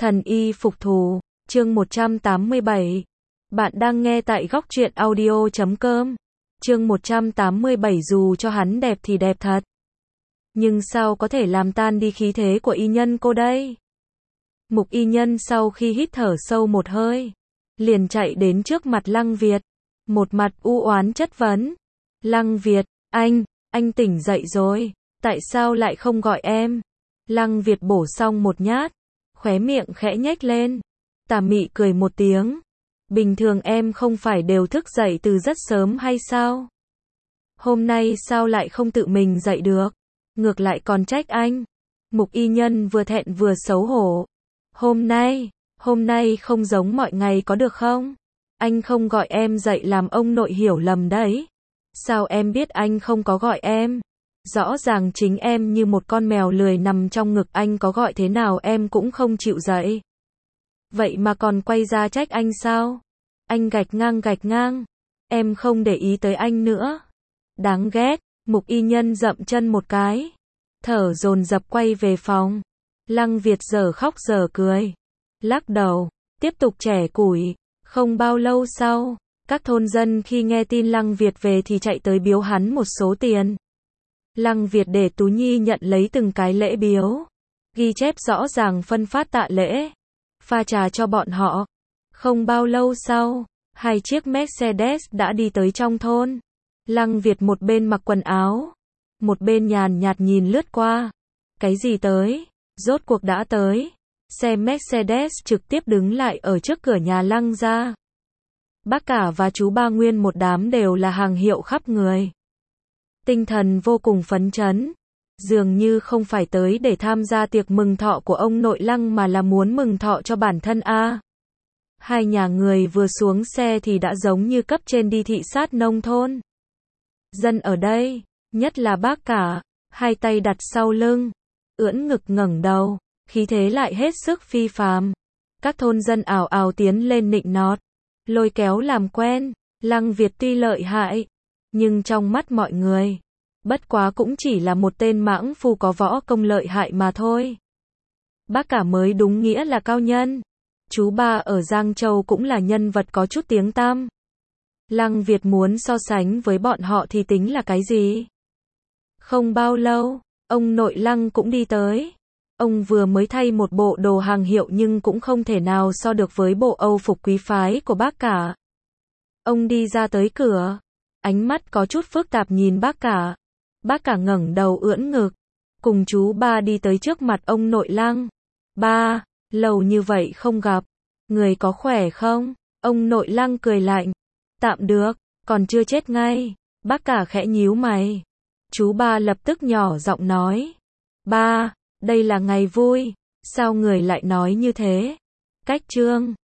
Thần y phục thù, chương 187. Bạn đang nghe tại góc truyện audio.com. Chương 187 dù cho hắn đẹp thì đẹp thật. Nhưng sao có thể làm tan đi khí thế của y nhân cô đây? Mục y nhân sau khi hít thở sâu một hơi, liền chạy đến trước mặt Lăng Việt. Một mặt u oán chất vấn. Lăng Việt, anh tỉnh dậy rồi, tại sao lại không gọi em? Lăng Việt bổ xong một nhát, khóe miệng khẽ nhếch lên, tà mị cười một tiếng. Bình thường em không phải đều thức dậy từ rất sớm hay sao? Hôm nay sao lại không tự mình dậy được? Ngược lại còn trách anh. Mục y nhân vừa thẹn vừa xấu hổ. Hôm nay không giống mọi ngày có được không? Anh không gọi em dậy làm ông nội hiểu lầm đấy. Sao em biết anh không có gọi em? Rõ ràng chính em như một con mèo lười nằm trong ngực anh, có gọi thế nào em cũng không chịu dậy. Vậy mà còn quay ra trách anh sao? Anh gạch ngang. Em không để ý tới anh nữa. Đáng ghét. Mục y nhân dậm chân một cái, thở dồn dập quay về phòng. Lăng Việt giờ khóc giờ cười, lắc đầu, tiếp tục chẻ củi. Không bao lâu sau, các thôn dân khi nghe tin Lăng Việt về thì chạy tới biếu hắn một số tiền. Lăng Việt để Tú Nhi nhận lấy từng cái lễ biếu, ghi chép rõ ràng phân phát tạ lễ, pha trà cho bọn họ. Không bao lâu sau, 2 chiếc Mercedes đã đi tới trong thôn. Lăng Việt một bên mặc quần áo, một bên nhàn nhạt nhìn lướt qua. Cái gì tới? Rốt cuộc đã tới. Xe Mercedes trực tiếp đứng lại ở trước cửa nhà Lăng gia. Bác cả và chú ba nguyên một đám đều là hàng hiệu khắp người. Tinh thần vô cùng phấn chấn. Dường như không phải tới để tham gia tiệc mừng thọ của ông nội Lăng mà là muốn mừng thọ cho bản thân a. Hai nhà người vừa xuống xe thì đã giống như cấp trên đi thị sát nông thôn. Dân ở đây, nhất là bác cả, hai tay đặt sau lưng, ưỡn ngực ngẩng đầu, khí thế lại hết sức phi phàm. Các thôn dân ào ào tiến lên nịnh nọt, lôi kéo làm quen. Lăng Việt tuy lợi hại, nhưng trong mắt mọi người, bất quá cũng chỉ là một tên mãng phu có võ công lợi hại mà thôi. Bác cả mới đúng nghĩa là cao nhân. Chú ba ở Giang Châu cũng là nhân vật có chút tiếng tăm. Lăng Việt muốn so sánh với bọn họ thì tính là cái gì? Không bao lâu, ông nội Lăng cũng đi tới. Ông vừa mới thay một bộ đồ hàng hiệu nhưng cũng không thể nào so được với bộ Âu phục quý phái của bác cả. Ông đi ra tới cửa, ánh mắt có chút phức tạp nhìn bác cả. Bác cả ngẩng đầu ưỡn ngực, cùng chú ba đi tới trước mặt ông nội Lăng. Ba, lâu như vậy không gặp, người có khỏe không? Ông nội Lăng cười lạnh. Tạm được, còn chưa chết ngay. Bác cả khẽ nhíu mày. Chú ba lập tức nhỏ giọng nói. Ba, đây là ngày vui, sao người lại nói như thế? Cách trương,